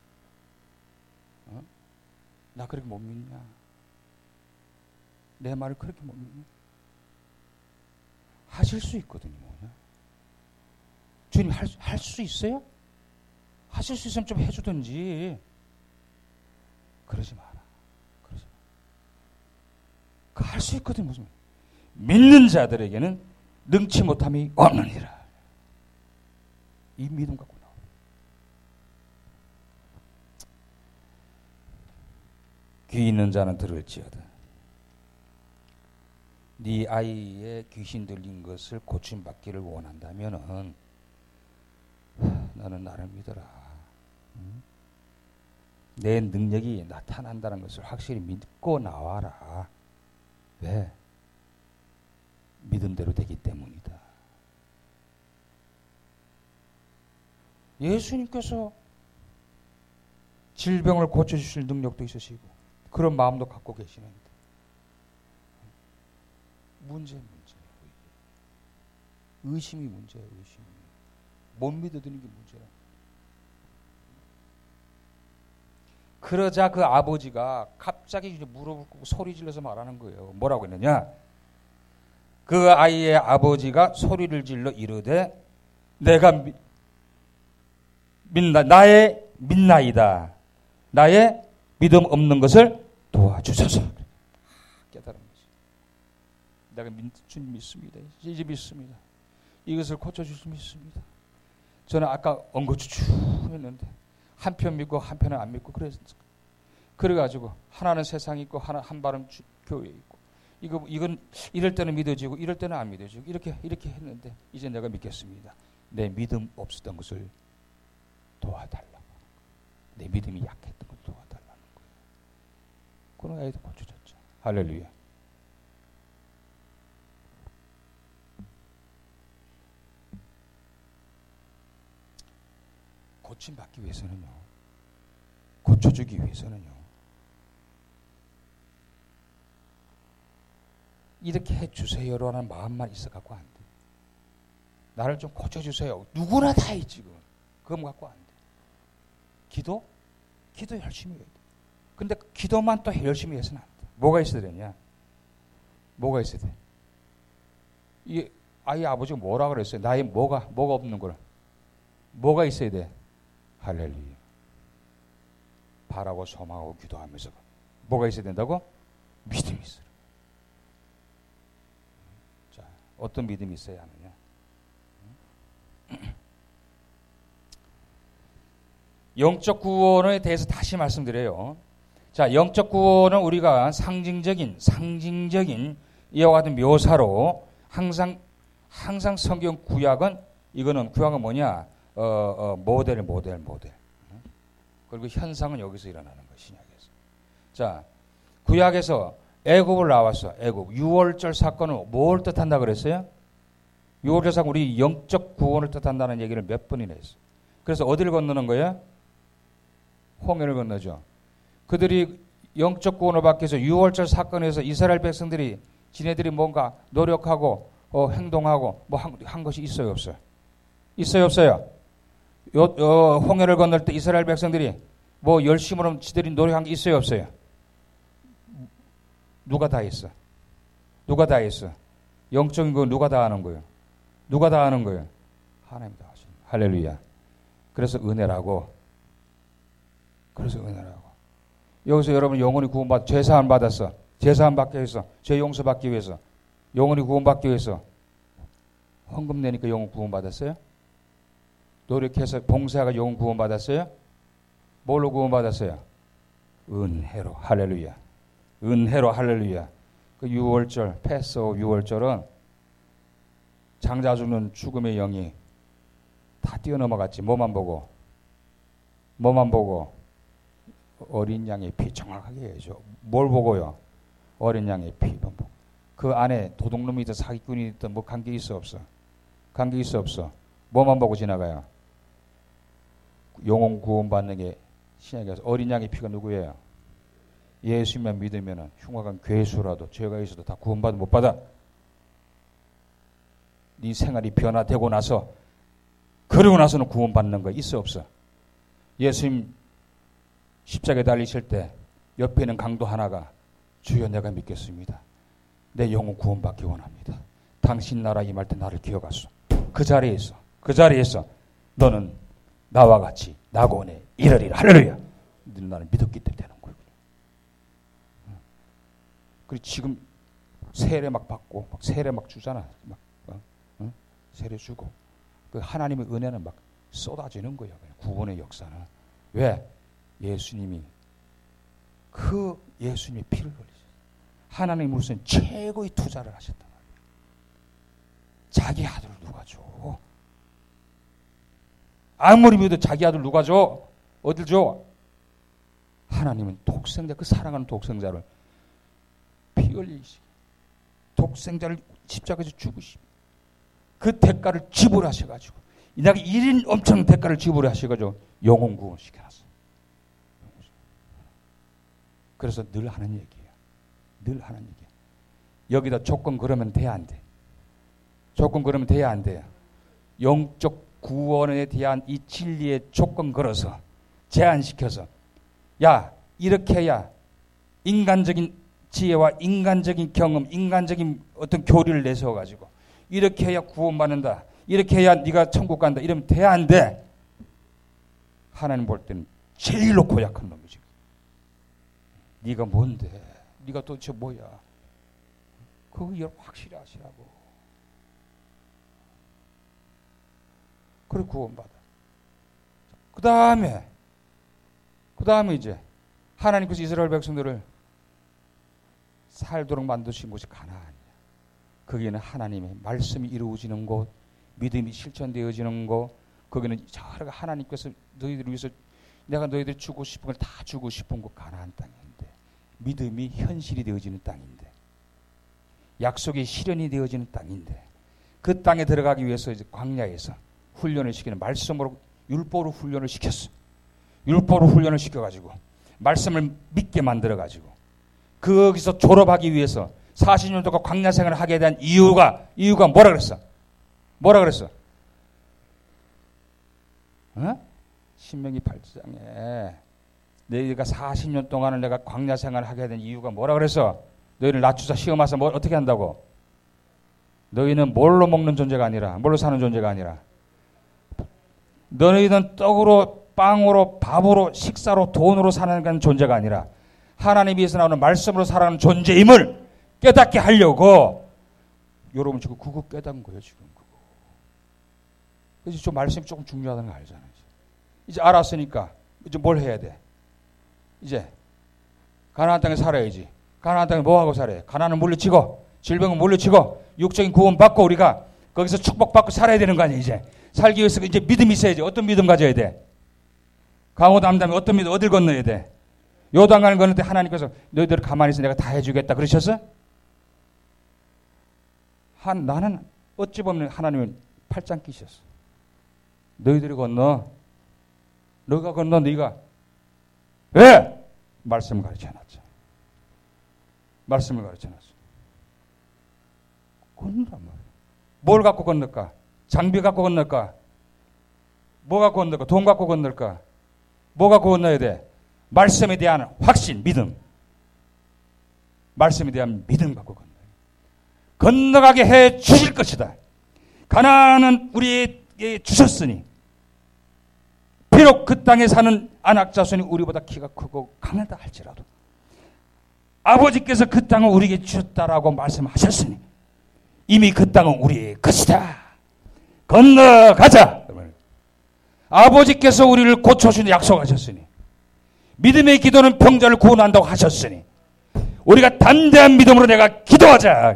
어? 나 그렇게 못 믿냐? 내 말을 그렇게 못 믿냐? 하실 수 있거든요. 주님 할, 할 수 있어요? 하실 수 있으면 좀 해주든지. 그러지 마라. 그러지 마라. 그 할 수 있거든. 무슨 믿는 자들에게는 능치 못함이 없느니라. 이 믿음 갖고 나와. 귀 있는 자는 들을지어다. 네 아이의 귀신 들린 것을 고침받기를 원한다면은 너는 나를 믿어라. 응? 내 능력이 나타난다는 것을 확실히 믿고 나와라. 왜? 믿음대로 되기 때문이다. 예수님께서 질병을 고쳐주실 능력도 있으시고 그런 마음도 갖고 계시는데 문제 문제예요. 의심이 문제예요. 의심이. 못 믿어드는 게 문제야. 그러자 그 아버지가 갑자기 무릎을 꿇고 소리 질러서 말하는 거예요. 뭐라고 했느냐? 그 아이의 아버지가 소리를 질러 이르되 내가 미, 믿나, 나의 믿나이다. 나의 믿음 없는 것을 도와주소서. 깨달은 거지. 내가 믿, 주님 믿습니다. 이제 믿습니다. 이것을 고쳐주실 믿습니다. 저는 아까 엉거주춤 했는데 한편 믿고 한편은 안 믿고 그랬, 그래가지고 하나는 세상에 있고 하나 한 발은 주, 교회에 있고 이거 이건 이럴 때는 믿어지고 이럴 때는 안 믿어지고 이렇게 이렇게 했는데 이제 내가 믿겠습니다. 내 믿음 없었던 것을 도와달라고. 내 믿음이 약했던 걸 도와달라는 거예요. 그런 아이도 고쳐졌죠. 할렐루야. 고침받기 위해서는요. 고쳐주기 위해서는요. 이렇게 해주세요라는 마음만 있어갖고 안 돼. 나를 좀 고쳐주세요. 누구나 다 있지. 지금. 그거 갖고 안 돼. 기도? 기도 열심히 해야 돼. 근데 기도만 또 열심히 해서는 안 돼. 뭐가 있어야 되냐? 뭐가 있어야 돼? 이 아이 아버지가 뭐라 그랬어요? 나의 뭐가, 뭐가 없는 걸. 뭐가 있어야 돼? 할렐루야. 바라고 소망하고 기도하면서 뭐가 있어야 된다고? 믿음이 있어요. 자, 어떤 믿음이 있어야 하느냐? 영적 구원에 대해서 다시 말씀드려요. 자, 영적 구원은 우리가 상징적인 상징적인 이와 같은 묘사로 항상 항상 성경 구약은 이거는 구약은 뭐냐? 어, 어, 모델, 모델, 모델. 그리고 현상은 여기서 일어나는 거예요. 신약에서. 자, 구약에서 애굽을 나왔어. 애굽. 유월절 사건은 뭘 뜻한다 그랬어요? 유월절 사건 우리 영적 구원을 뜻한다는 얘기를 몇 번이나 했어요. 그래서 어디를 건너는 거예요? 홍해를 건너죠. 그들이 영적 구원을 받기 위해서 유월절 사건에서 이스라엘 백성들이 지네들이 뭔가 노력하고 어, 행동하고 뭐 한 것이 있어요, 없어요? 있어요, 없어요? 요, 요 홍해를 건널 때 이스라엘 백성들이 뭐 열심으로 지들이 노력한 게 있어요, 없어요? 누가 다 했어? 누가 다 했어? 영적인 거 누가 다 하는 거예요? 누가 다 하는 거예요? 하나님 다 하시는 거예요. 할렐루야. 그래서 은혜라고. 그래서 은혜라고. 여기서 여러분 영혼이 구원받, 죄사함 받았어. 죄사함 받기 위해서, 죄 용서 받기 위해서, 영혼이 구원받기 위해서 헌금 내니까 영혼 구원받았어요? 노력해서 봉사가 영혼 구원받았어요? 뭘로 구원받았어요? 은혜로. 할렐루야. 은혜로. 할렐루야. 그 유월절, 패스오 유월절은 장자 죽는 죽음의 영이 다 뛰어넘어갔지. 뭐만 보고? 뭐만 보고? 어린 양의 피 정확하게 해야죠. 뭘 보고요? 어린 양의 피만 보고. 그 안에 도둑놈이든 사기꾼이든 뭐 관계 있어 없어? 관계 있어 없어? 뭐만 보고 지나가요? 영혼 구원받는 게 신약에서 어린 양의 피가 누구예요? 예수님만 믿으면 흉악한 괴수라도 죄가 있어도 다 구원받아 못 받아? 네 생활이 변화되고 나서 그러고 나서는 구원받는 거 있어 없어? 예수님 십자가에 달리실 때 옆에 있는 강도 하나가 주여 내가 믿겠습니다. 내 영혼 구원받기 원합니다. 당신 나라 임할 때 나를 기억하소. 그 자리에 있어. 그 자리에 있어. 너는 나와 같이 낙원에 이르리라. 할렐루야. 너는 나를 믿었기 때문에 되는 거예요. 그리고 지금 세례 막 받고 막 세례 막 주잖아. 막 어? 어? 세례 주고 그 하나님의 은혜는 막 쏟아지는 거예요. 구원의 역사는. 왜? 예수님이 그 예수님의 피를 흘리셨어요. 하나님으로서는 최고의 투자를 하셨단 말이에요. 자기 아들을 누가 줘? 아무리 믿어도 자기 아들 누가 줘? 어딜 줘? 하나님은 독생자, 그 사랑하는 독생자를 피 흘리시고 독생자를 십자가에서 죽으시고 그 대가를 지불하셔가지고 내가 일인 엄청난 대가를 지불하셔가지고 영혼 구원 시켜놨어요. 그래서 늘 하는 얘기예요. 늘 하는 얘기예요. 여기다 조건 걸으면 돼, 안 돼? 조건 걸으면 돼야 안 돼요? 영적 구원에 대한 이 진리의 조건 걸어서 제한시켜서 야 이렇게 해야 인간적인 지혜와 인간적인 경험, 인간적인 어떤 교리를 내세워가지고 이렇게 해야 구원받는다. 이렇게 해야 네가 천국 간다. 이러면 돼, 안 돼? 하나님 볼 때는 제일로 고약한 놈이지. 네가 뭔데? 네가 도대체 뭐야? 그거 확실히 아시라고. 그래 구원받아. 그 다음에 그 다음에 이제 하나님께서 이스라엘 백성들을 살도록 만드신 곳이 가나안이야. 거기는 하나님의 말씀이 이루어지는 곳, 믿음이 실천되어지는 곳, 거기는 하나님께서 너희들을 위해서 내가 너희들 주고 싶은 걸 다 주고 싶은 곳 가나안 땅인데 믿음이 현실이 되어지는 땅인데 약속이 실현이 되어지는 땅인데 그 땅에 들어가기 위해서 이제 광야에서 훈련을 시키는 말씀으로 율법으로 훈련을 시켰어. 율법으로 훈련을 시켜가지고 말씀을 믿게 만들어가지고 거기서 졸업하기 위해서 사십 년 동안 광야 생활을 하게 된 이유가 이유가 뭐라 그랬어? 뭐라 그랬어? 어? 신명기 팔 장에 너희가 사십 년 동안을 내가 광야 생활을 하게 된 이유가 뭐라 그랬어? 너희를 낮추자 시험하서 뭐 어떻게 한다고? 너희는 뭘로 먹는 존재가 아니라 뭘로 사는 존재가 아니라 너희는 떡으로 빵으로 밥으로 식사로 돈으로 사는 존재가 아니라 하나님 위에서 나오는 말씀으로 살아가는 존재임을 깨닫게 하려고 여러분 지금 그거 깨닫는 거예요 지금 그거. 그래서 저 말씀이 조금 중요하다는 거 알잖아요. 이제 알았으니까 이제 뭘 해야 돼? 이제 가나안 땅에 살아야지. 가나안 땅에 뭐 하고 살아요? 가나안은 물리치고 질병은 물리치고 육적인 구원 받고 우리가 거기서 축복받고 살아야 되는 거 아니에요 이제. 살기 위해서 이제 믿음이 있어야지. 어떤 믿음 가져야 돼? 강호 담담이 어떤 믿음 어딜 건너야 돼? 요단강을 건널 때 하나님께서 너희들 가만히 있어 내가 다 해주겠다 그러셨어? 한 나는 어찌 보면 하나님은 팔짱 끼셨어. 너희들이 건너. 너희가 건너 너희가 왜? 말씀 가르쳐놨죠. 말씀을 가르쳐놨어요. 건너란 말이에요. 뭘 갖고 건널까? 장비 갖고 건널까? 뭐 갖고 건널까? 돈 갖고 건널까? 뭐 갖고 건너야 돼? 말씀에 대한 확신, 믿음. 말씀에 대한 믿음 갖고 건너요. 건너가게 해 주실 것이다. 가나안은 우리에게 주셨으니 비록 그 땅에 사는 안악 자손이 우리보다 키가 크고 강하다 할지라도 아버지께서 그 땅을 우리에게 주셨다라고 말씀하셨으니 이미 그 땅은 우리의 것이다. 건너가자. 아버지께서 우리를 고쳐주는 약속하셨으니 믿음의 기도는 병자를 구원한다고 하셨으니 우리가 담대한 믿음으로 내가 기도하자.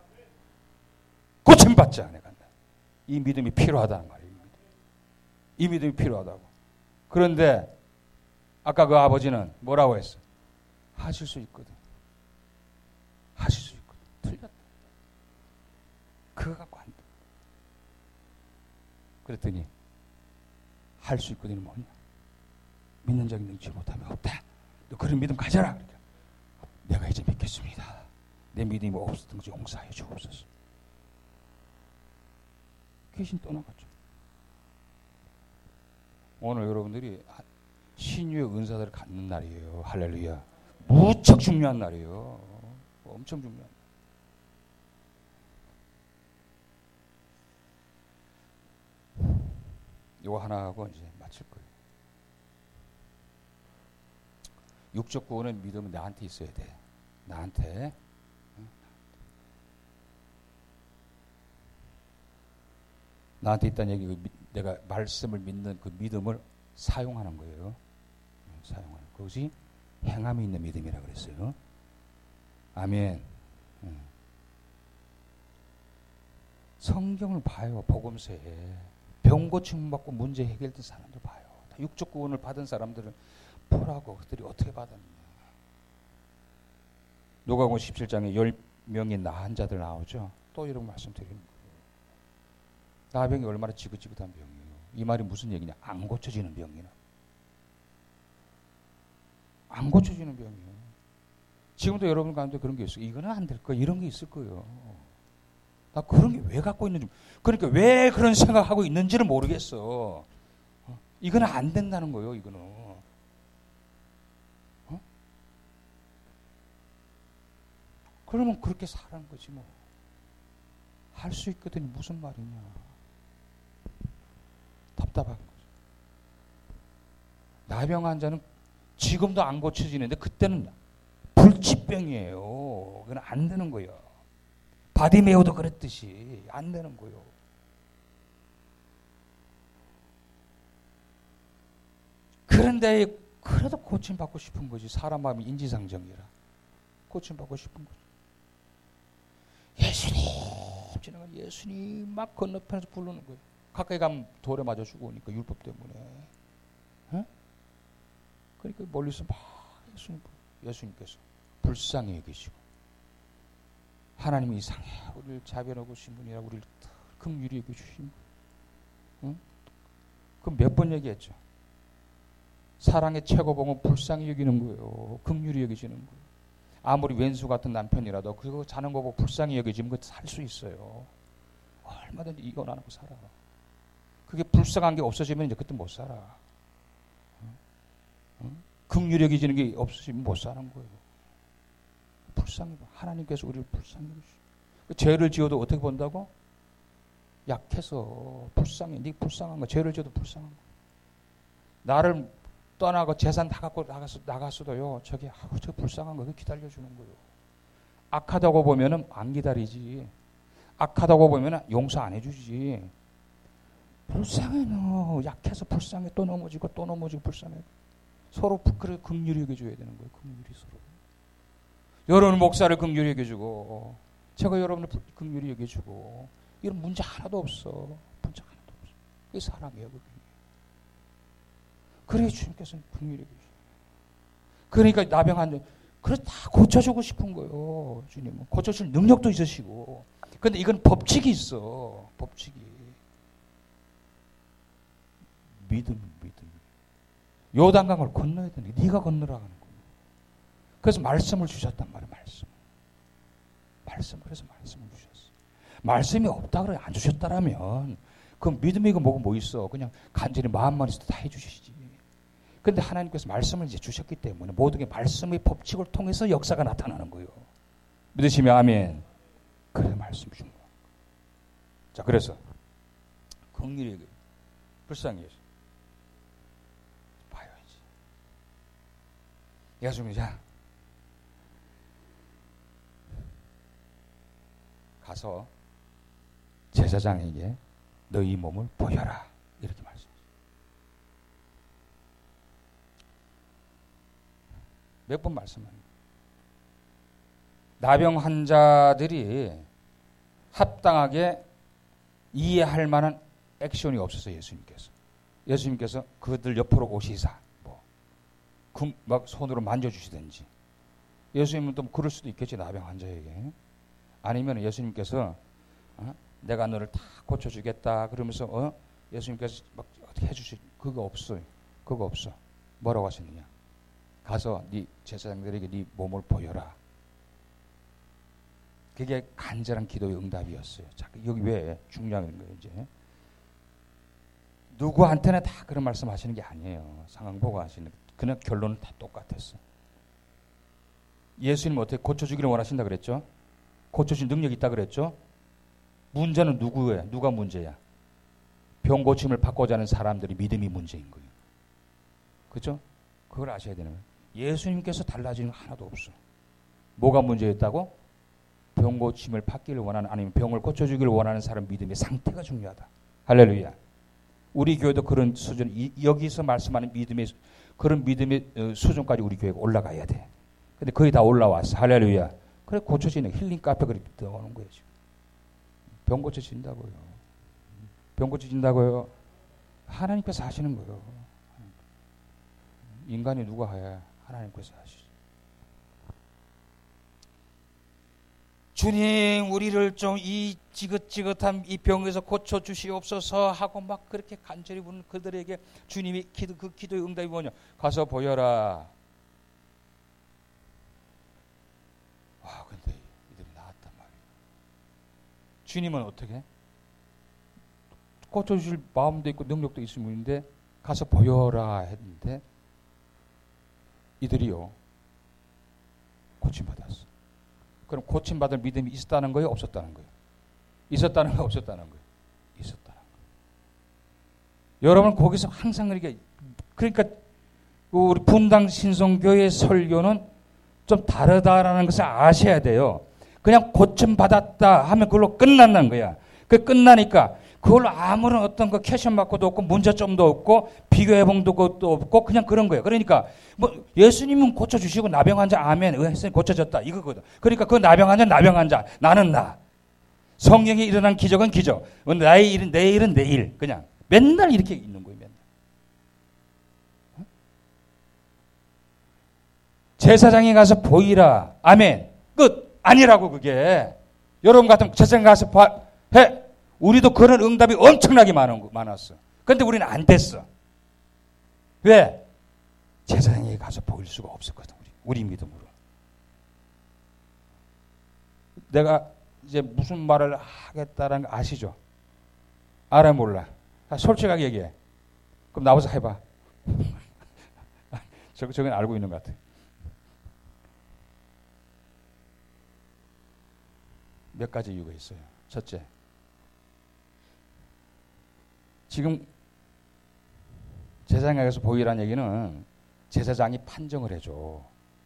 고침받자. 내가. 이 믿음이 필요하다는 말이에요. 이 믿음이 필요하다고. 그런데 아까 그 아버지는 뭐라고 했어? 하실 수 있거든. 하실 수 있거든. 틀렸다. 그거 갖고 안 돼. 그랬더니 할 수 있거든이 뭐냐? 믿는 자에게 능치 못하면 없다. 너 그런 믿음 가져라. 그러니까 내가 이제 믿겠습니다. 내 믿음이 없었던 것이 용서하여 주옵소서. 귀신 떠나갔죠. 오늘 여러분들이 신유의 은사들을 갖는 날이에요. 할렐루야. 무척 중요한 날이에요. 엄청 중요한. 이거 하나 하고 이제 마칠 거예요. 육적 구원의 믿음은 나한테 있어야 돼. 나한테. 나한테 있다는 얘기, 내가 말씀을 믿는 그 믿음을 사용하는 거예요. 사용하는. 그것이 행함이 있는 믿음이라고 그랬어요. 아멘. 성경을 봐요. 복음서에. 병 고침 받고 문제 해결된 사람들 봐요. 육적 구원을 받은 사람들은 보라고 그들이 어떻게 받았느냐. 누가복음 십칠 장에 열 명의 나은 자들 나오죠. 또 이런 말씀 드리는 거예요. 나병이 얼마나 지긋지긋한 병이에요. 이 말이 무슨 얘기냐? 안 고쳐지는 병이나. 안 고쳐지는 병이에요. 지금도 여러분 가운데 그런 게 있어요. 이거는 안 될 거야. 이런 게 있을 거예요. 나 그런 게 왜 갖고 있는지, 그러니까 왜 그런 생각하고 있는지를 모르겠어. 이거는 안 된다는 거예요. 이거는. 어? 그러면 그렇게 살아는 거지 뭐. 할 수 있거든요. 무슨 말이냐. 답답한 거죠. 나병 환자는 지금도 안 고쳐지는데 그때는 불치병이에요. 그건 안 되는 거예요. 바디메오도 그랬듯이 안 되는 거예요. 그런데 그래도 고침받고 싶은 거지. 사람 마음이 인지상정이라. 고침받고 싶은 거지. 예수님! 지나가 예수님 막 건너편에서 부르는 거예요. 가까이 가면 돌에 맞아 죽으니까 율법 때문에. 어? 그러니까 멀리서 막 예수님, 예수님께서 불쌍히 여기시고 하나님이 이상해. 우리를 자비하고신 분이라 우리를 긍휼히 여겨주신. 응? 그럼 몇 번 얘기했죠. 사랑의 최고봉은 불쌍히 여기는 거예요. 긍휼히 여기시는 거예요. 아무리 왼수 같은 남편이라도 그거 자는 거 보고 불쌍히 여기지면 그거 살 수 있어요. 얼마든지 이건 안 하고 살아. 그게 불쌍한 게 없어지면 이제 그때 못 살아. 응? 응? 긍휼히 여기지는 게 없어지면 못 사는 거예요. 불쌍히 봐. 하나님께서 우리를 불쌍히 여기시고. 죄를 지어도 어떻게 본다고? 약해서 불쌍해. 네 불쌍한 거. 죄를 지어도 불쌍한 거. 나를 떠나고 재산 다 갖고 나갔, 나갔어도요. 저게 아우 저 불쌍한 거 기다려주는 거예요. 악하다고 보면은 안 기다리지. 악하다고 보면은 용서 안 해주지. 불쌍해 너. 약해서 불쌍해. 또 넘어지고 또 넘어지고 불쌍해. 서로 그래 긍휼히 여겨줘야 되는 거예요. 긍휼히 서로. 여러분 목사를 긍휼히 여겨주고 제가 여러분을 긍휼히 여겨주고 이런 문제 하나도 없어. 문제 하나도 없어. 그게 사랑이에요. 그게. 그래 주님께서는 긍휼히 여겨주셔. 그러니까 나병 환자 그래 다 고쳐주고 싶은 거예요. 주님은 고쳐줄 능력도 있으시고. 그런데 이건 법칙이 있어. 법칙이. 믿음, 믿음. 요단강을 건너야 되는데 네가 건너라는 거예요. 그래서 말씀을 주셨단 말이에요. 말씀. 말씀, 그래서 말씀을 주셨어. 말씀이 없다 그래 안 주셨다라면 그 믿음이 그 뭐고 뭐 있어. 그냥 간절히 마음만 있어도 다 해주시지. 근데 하나님께서 말씀을 이제 주셨기 때문에 모든 게 말씀의 법칙을 통해서 역사가 나타나는 거예요. 믿으시면 아멘. 그래서 말씀 준 거야. 자, 그래서 긍휼히 얘기해. 불쌍히 해서 봐야지. 예수님이 자 가서 제사장에게 너희 몸을 보여라 이렇게 말씀하셨어요. 몇 번 말씀합니다. 나병 환자들이 합당하게 이해할 만한 액션이 없었어요. 예수님께서. 예수님께서 그들 옆으로 오시사 뭐 막 손으로 만져주시든지. 예수님은 또 그럴 수도 있겠지. 나병 환자에게. 아니면 예수님께서 어? 내가 너를 다 고쳐주겠다 그러면서 어? 예수님께서 막 어떻게 해주실 그거 없어요. 그거 없어. 뭐라고 하시느냐. 가서 네 제사장들에게 네 몸을 보여라. 그게 간절한 기도의 응답이었어요. 자, 여기 왜 중요한 거예요. 이제 누구한테나 다 그런 말씀하시는 게 아니에요. 상황 보고 하시는. 그냥 결론은 다 똑같았어. 예수님 어떻게 고쳐주기를 원하신다 그랬죠? 고쳐주신 능력이 있다 그랬죠? 문제는 누구예요? 누가 문제야? 병 고침을 받고자 하는 사람들이 믿음이 문제인 거예요. 그렇죠? 그걸 아셔야 되는 거예요. 예수님께서 달라지는 거 하나도 없어. 뭐가 문제였다고? 병 고침을 받기를 원하는 아니면 병을 고쳐주기를 원하는 사람 믿음의 상태가 중요하다. 할렐루야. 우리 교회도 그런 수준, 이, 여기서 말씀하는 믿음의 그런 믿음의 어, 수준까지 우리 교회가 올라가야 돼. 근데 거의 다 올라왔어. 할렐루야. 그래 고쳐지는 힐링 카페 그렇게 들어오는 거예요. 지금. 병 고쳐진다고요. 병 고쳐진다고요. 하나님께서 하시는 거예요. 인간이 누가 해? 하나님께서 하시죠. 주님 우리를 좀 이 지긋지긋한 이 병에서 고쳐주시옵소서 하고 막 그렇게 간절히 부르는 그들에게 주님이 기도, 그 기도의 응답이 뭐냐. 가서 보여라. 와 근데 이들이 나았단 말이에요. 주님은 어떻게? 고쳐주실 마음도 있고 능력도 있으신 분인데 가서 보여라 했는데 이들이요 고침받았어. 그럼 고침받을 믿음이 있었다는 거예요? 없었다는 거예요? 있었다는 거예요? 없었다는 거예요? 있었다는 거예요. 여러분 거기서 항상 이렇게 그러니까 우리 분당 신성교회 설교는 좀 다르다라는 것을 아셔야 돼요. 그냥 고침받았다 하면 그걸로 끝난다는 거야. 그 끝나니까 그걸로 아무런 어떤 그 캐션 마크도 없고 문제점도 없고 비교해본 것도 없고 그냥 그런 거예요. 그러니까 뭐 예수님은 고쳐주시고 나병 환자 아멘 의사님 고쳐졌다 이거거든. 그러니까 그 나병 환자 나병 환자 나는 나. 성령이 일어난 기적은 기적. 나의 일은 내 일은 내 일. 그냥 맨날 이렇게 있는 거예요. 맨날. 제사장에 가서 보이라. 아멘. 끝. 아니라고 그게. 여러분 같은 제사장 가서 봐, 해. 우리도 그런 응답이 엄청나게 많은, 많았어. 그런데 우리는 안 됐어. 왜? 제사장에 가서 보일 수가 없었거든. 우리, 우리 믿음으로. 내가 이제 무슨 말을 하겠다라는 거 아시죠? 알아 몰라? 솔직하게 얘기해. 그럼 나와서 해봐. 저, 저건 알고 있는 것 같아. 몇 가지 이유가 있어요. 첫째. 지금 제사장에 가서 보이라는 얘기는 제사장이 판정을 해줘.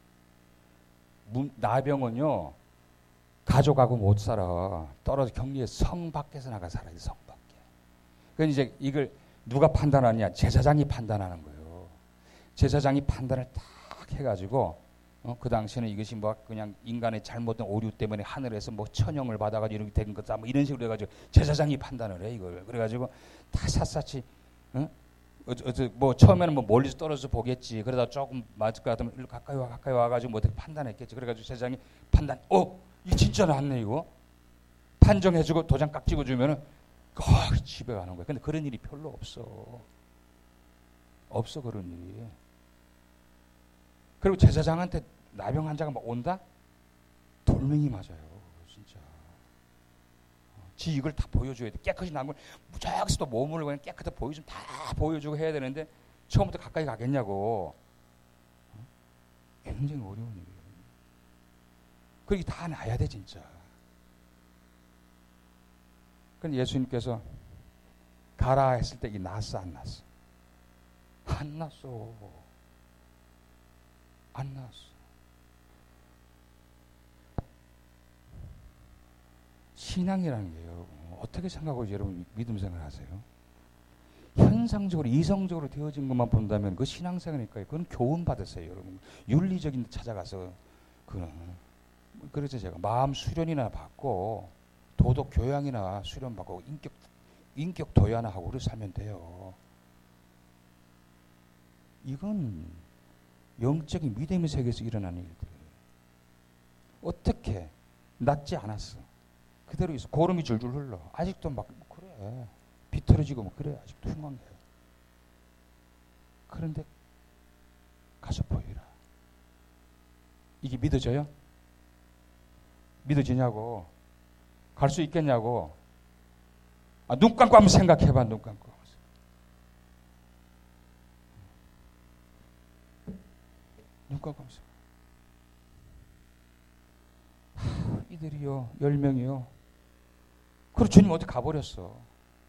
나병은요. 가족하고 못 살아. 떨어져 격리해 성 밖에서 나가 살아야 돼. 성 밖에. 그건 이제 이걸 누가 판단하느냐. 제사장이 판단하는 거예요. 제사장이 판단을 딱 해가지고 어? 그 당시에는 이것이 뭐 그냥 인간의 잘못된 오류 때문에 하늘에서 뭐 천형을 받아가지고 이렇게 된 거다. 뭐 이런 식으로 해가지고 제사장이 판단을 해 이걸. 그래가지고 다 샅샅이 어? 어, 어, 뭐 처음에는 뭐 멀리서 떨어져서 보겠지. 그러다 조금 맞을 것 같으면 일로 가까이 와 가까이 와가지고 뭐 어떻게 판단했겠지. 그래가지고 제사장이 판단. 어, 이 진짜 낫네 이거. 판정해주고 도장 깍 찍어주면은 어, 집에 가는 거야. 근데 그런 일이 별로 없어. 없어 그런 일이. 그리고 제사장한테 나병 환자가 막 온다? 돌멩이 맞아요. 지 이걸 다 보여줘야 돼. 깨끗이 나온 걸 무작위서 또 몸을 그냥 깨끗하게 보여주면 다 보여주고 해야 되는데 처음부터 가까이 가겠냐고. 굉장히 어려운 일이에요. 그게 다 나야 돼 진짜. 그런데 예수님께서 가라 했을 때 이게 났어 안 났어? 안 났어. 안 났어. 신앙이라는 게요. 어떻게 생각하고 여러분 믿음 생활하세요? 현상적으로 이성적으로 되어진 것만 본다면 그 신앙생활이니까 그건 교훈 받으세요, 여러분. 윤리적인 데 찾아가서 그는 그래서 제가 마음 수련이나 받고 도덕 교양이나 수련 받고 인격 인격 도야나 하고 우리 살면 돼요. 이건 영적인 믿음의 세계에서 일어나는 일들. 어떻게 낫지 않았어? 그대로 있어. 고름이 줄줄 흘러. 아직도 막 그래. 비틀어지고 뭐 그래. 아직도 흉한게. 그런데 가서 보이라. 이게 믿어져요? 믿어지냐고. 갈 수 있겠냐고. 아, 눈 감고 한번 생각해봐. 눈 감고. 눈 감고 한번 생각해. 하, 이들이요. 열 명이요. 그리고 주님 어디 가버렸어.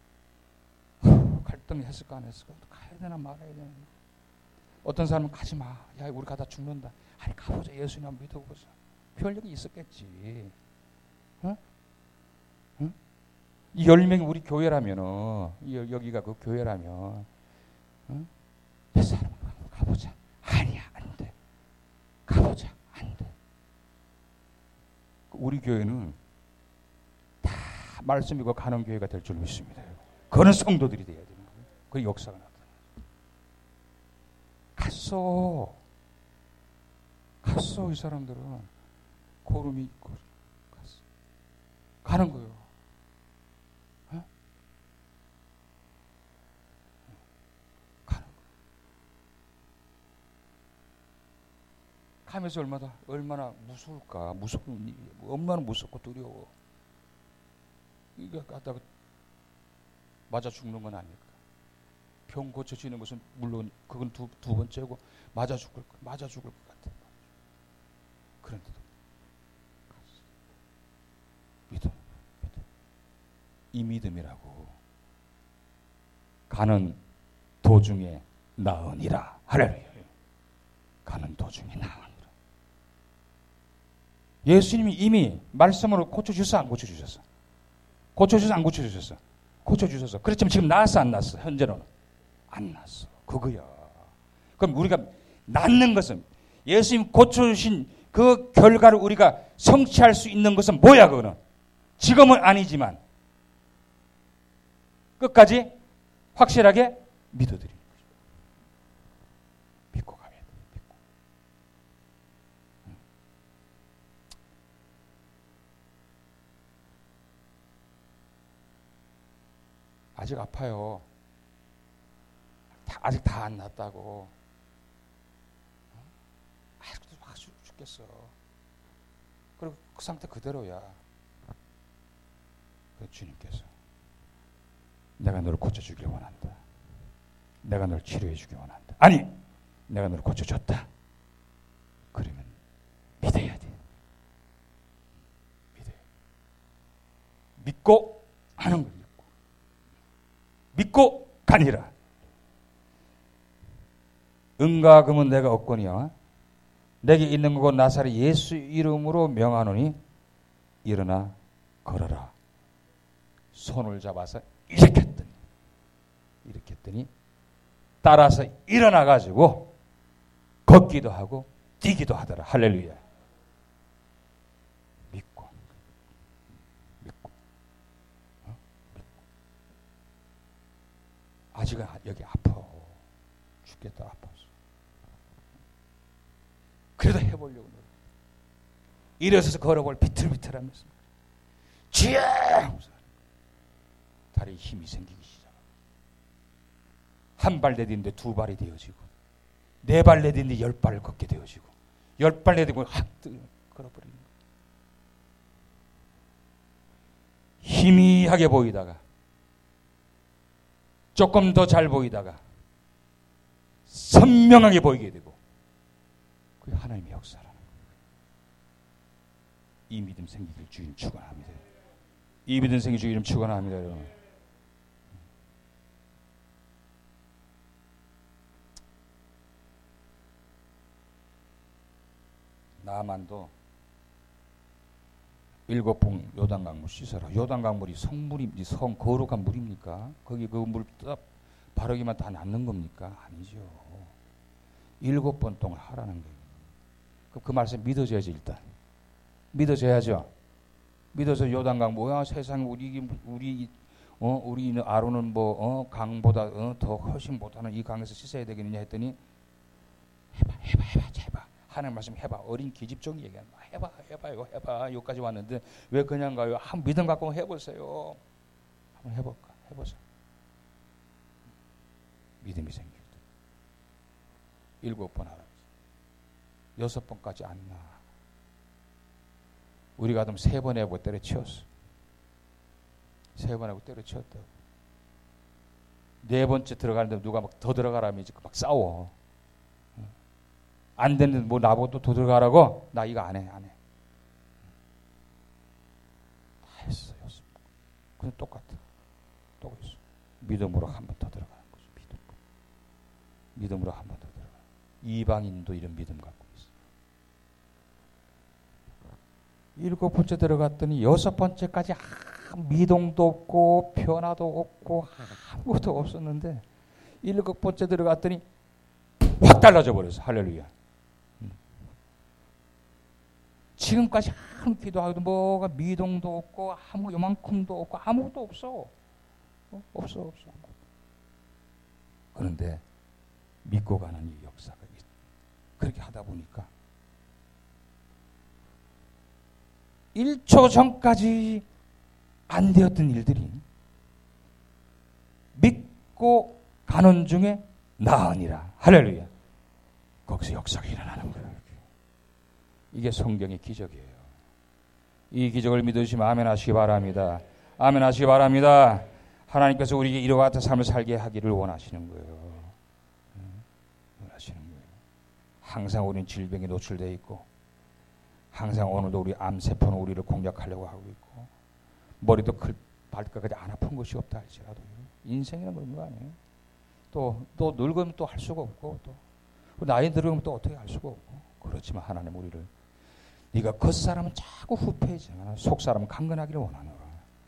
갈등이 했을까 안 했을까? 가야 되나 말아야 되나? 어떤 사람은 가지 마. 야, 우리 가다 죽는다. 아니 가보자. 예수님 한번 믿어보자. 별력이 있었겠지. 어? 응? 이 열 명이 우리 교회라면은 여기가 그 교회라면 응? 몇 사람 가보자. 아니야 안 돼. 가보자 안 돼. 우리 교회는 다 말씀이고 가는 교회가 될 줄 믿습니다. 그런 성도들이 돼야 되는 거예요. 그 역사가 나타나. 갔어. 갔어. 이 사람들은 고름이 있고 갔어. 가는 거예요. 어? 가는 거예요. 가면서 얼마나 얼마나 무서울까? 무섭고 얼마나 무섭고 두려워. 이거 갖다가 맞아 죽는 건 아닐까? 병 고쳐지는 것은 물론 그건 두, 두 번째고 맞아 죽을 거, 맞아 죽을 것 같아. 그런데도 믿음, 믿음. 이 믿음이라고 가는 도중에 나으니라. 할렐루야. 가는 도중에 나으니라. 예수님이 이미 말씀으로 고쳐주셨어, 안 고쳐주셨어? 고쳐주셨어, 안 고쳐주셨어? 고쳐주셨어. 그렇지만 지금 나았어, 안 나았어? 현재는 안 나았어. 그거야. 그럼 우리가 낫는 것은 예수님 고쳐주신 그 결과를 우리가 성취할 수 있는 것은 뭐야, 그거는? 지금은 아니지만 끝까지 확실하게 믿어드리는 거죠. 믿고 가야 돼. 믿고. 아직 아파요. 아직 다 안 났다고. 아직도 막 죽겠어. 그리고 그 상태 그대로야. 그 주님께서 내가 너를 고쳐주길 원한다. 내가 너를 치료해주길 원한다. 아니, 내가 너를 고쳐줬다. 그러면 믿어야 돼. 믿어야 돼. 믿고 하는 걸 믿고. 믿고 가니라. 은과 금은 내가 없거니와 내게 있는 것 나사렛 예수 이름으로 명하노니 일어나 걸어라. 손을 잡아서 일으켰더니 일으켰더니 따라서 일어나 가지고 걷기도 하고 뛰기도 하더라. 할렐루야. 믿고 믿고, 어? 믿고. 아직은 여기 아파. 죽겠다. 아파서. 그래도 해보려고 노력. 일어서서 걸어볼 비틀비틀하면서 주여! 다리에 힘이 생기기 시작. 한 발 내딛는데 두 발이 되어지고, 네 발 내딛는데 열 발을 걷게 되어지고, 열 발 내딛고 확 걸어버리는 거예요. 희미하게 보이다가 조금 더 잘 보이다가 선명하게 보이게 되고, 그게 하나님의 역사라는 거예요. 이 믿음 생기길 주님 축원합니다. 이 믿음 생기길 주님 축원합니다. 여러분. 나만도 일곱 봉 요단강물 씻어라. 요단강물이 성물입니까? 성 거룩한 물입니까? 거기 그 물 바르기만 다 낫는 겁니까? 아니죠. 일곱 번 동안 하라는 거예요. 그럼 그 말씀 믿어줘야지. 일단 믿어줘야죠. 믿어서 요단강 뭐야 세상 우리 우리 어 우리 아론은 뭐 어 강보다 어, 더 훨씬 못하는 이 강에서 씻어야 되겠느냐 했더니 해봐 해봐 해봐 해봐. 하나님 말씀 해봐. 어린 기집종이 얘기하는 거야. 해봐 해봐요 해봐. 여기까지 왔는데 왜 그냥 가요? 한 믿음 갖고 해보세요. 한번 해볼까? 해보세요. 믿음이 생깁니다. 일곱 번 하라. 여섯 번까지 안 나. 우리가 그럼 세 번 해보고 때려치웠어. 세 번 하고 때려치웠다고. 네 번째 들어가는데 누가 막 더 들어가라면 이제 막 싸워. 안 되는데 뭐 나보고 또 들어가라고? 나 이거 안 해, 안 해. 다 했어, 여섯 번. 그냥 똑같아. 똑같아. 믿음으로 한 번 더 들어가는 거죠. 믿음. 믿음으로 한 번 더 들어가. 이방인도 이런 믿음 갖고 있어. 일곱 번째 들어갔더니 여섯 번째까지 미동도 없고 변화도 없고 아무것도 없었는데 일곱 번째 들어갔더니 확 달라져 버렸어. 할렐루야. 지금까지 아무 기도하고도 뭐가 미동도 없고 아무 요만큼도 없고 아무것도 없어. 어? 없어 없어. 그런데 믿고 가는 이 역사가 그렇게 하다 보니까 일 초 전까지 안 되었던 일들이 믿고 가는 중에 나으니라. 할렐루야. 거기서 역사가 일어나는 거예요. 이게 성경의 기적이에요. 이 기적을 믿으시면 아멘 하시기 바랍니다. 아멘 하시기 바랍니다. 하나님께서 우리에게 이와 같은 삶을 살게 하기를 원하시는 거예요. 원하시는 거예요. 항상 우리는 질병에 노출되어 있고 항상 오늘도 우리 암세포는 우리를 공략하려고 하고 있고 머리도 클, 발끝까지 안 아픈 것이 없다 할지라도 인생이란 그런 거 아니에요. 또, 또 늙으면 또 할 수가 없고 또 나이 들으면 또 어떻게 할 수가 없고 그렇지만 하나님 우리를 네가 겉사람은 자꾸 후패지만 속사람은 강건하기를 원하노라.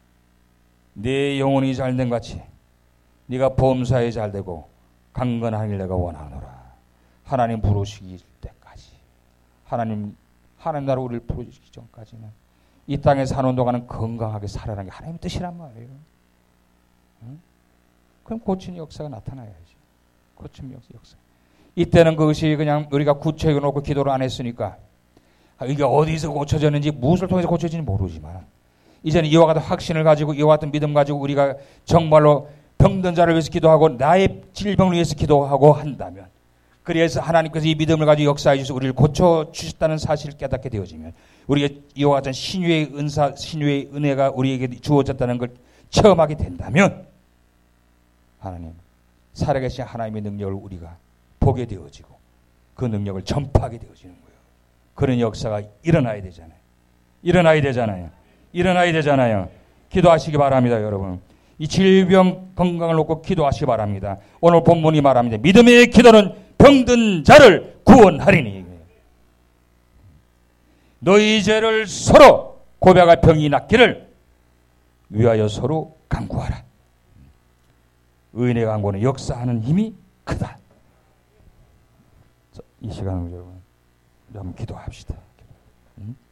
내 영혼이 잘된 같이 네가 범사에 잘되고 강건하길 내가 원하노라. 하나님 부르시기 때까지 하나님 하나님 나라 우리를 부르시기 전까지는 이 땅에 사는 동안은 건강하게 살아라는 게 하나님의 뜻이란 말이에요. 응? 그럼 고치는 역사가 나타나야지. 고치는 역사. 이때는 그것이 그냥 우리가 구체적으로 놓고 기도를 안 했으니까 이게 어디서 고쳐졌는지 무엇을 통해서 고쳐지는지 모르지만 이제는 이와 같은 확신을 가지고 이와 같은 믿음 가지고 우리가 정말로 병든 자를 위해서 기도하고 나의 질병을 위해서 기도하고 한다면 그래서 하나님께서 이 믿음을 가지고 역사해 주셔서 우리를 고쳐주셨다는 사실을 깨닫게 되어지면 우리가 이와 같은 신유의 은사, 신유의 은혜가 우리에게 주어졌다는 걸 체험하게 된다면 하나님, 살아계신 하나님의 능력을 우리가 보게 되어지고 그 능력을 전파하게 되어지는 거예요. 그런 역사가 일어나야 되잖아요. 일어나야 되잖아요. 일어나야 되잖아요. 기도하시기 바랍니다, 여러분. 이 질병 건강을 놓고 기도하시기 바랍니다. 오늘 본문이 말합니다. 믿음의 기도는 병든 자를 구원하리니 너희 죄를 서로 고백할 병이 낫기를 위하여 서로 간구하라. 의인의 간구는 역사하는 힘이 크다. 이 시간을 여러분 한번 기도합시다. 응?